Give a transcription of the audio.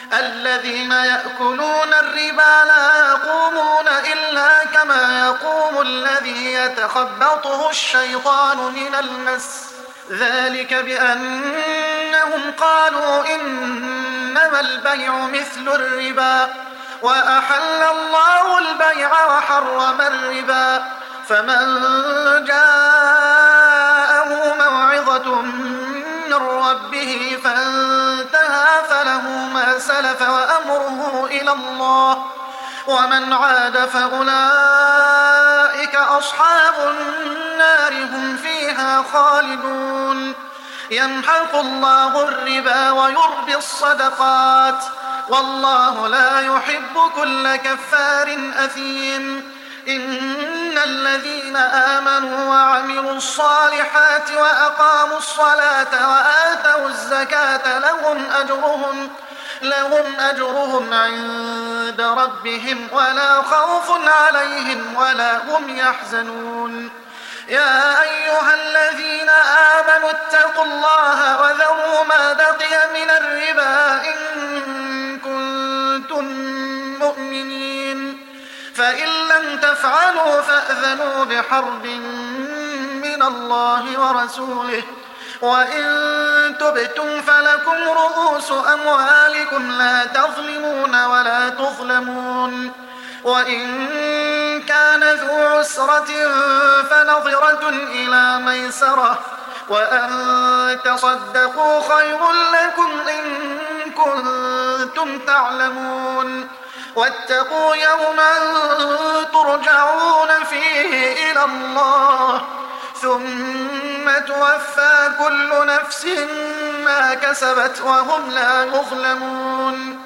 الذين يأكلون الربا لا يقومون إلا كما يقوم الذي يتخبطه الشيطان من المس، ذلك بأنهم قالوا إنما البيع مثل الربا وأحل الله البيع وحرم الربا، فمن جاءه موعظة من ربه فانتهى فله ما سلف وأمره إلى الله، ومن عاد فأولئك أصحاب النار هم فيها خالدون. يمحق الله الربا ويربي الصدقات، والله لا يحب كل كفار أثيم. إن الذين آمنوا وعملوا الصالحات وأقاموا الصلاة وآتوا الزكاة لهم أجرهم عند ربهم ولا خوف عليهم ولا هم يحزنون. يا أيها الذين آمنوا اتقوا الله وذروا ما بقي من الربا إن كنتم مؤمنين، فإن لم تفعلوا فأذنوا بحرب من الله ورسوله، وإن تبتم فلكم رؤوس أموالكم لا تظلمون ولا تظلمون، وإن كان ذو عسرة فنظرة إلى ميسرة، وأن تصدقوا خير لكم إن كنتم تعلمون. واتقوا يوما ترجعون فيه إلى الله ثم توفى كل نفس ما كسبت وهم لا يظلمون.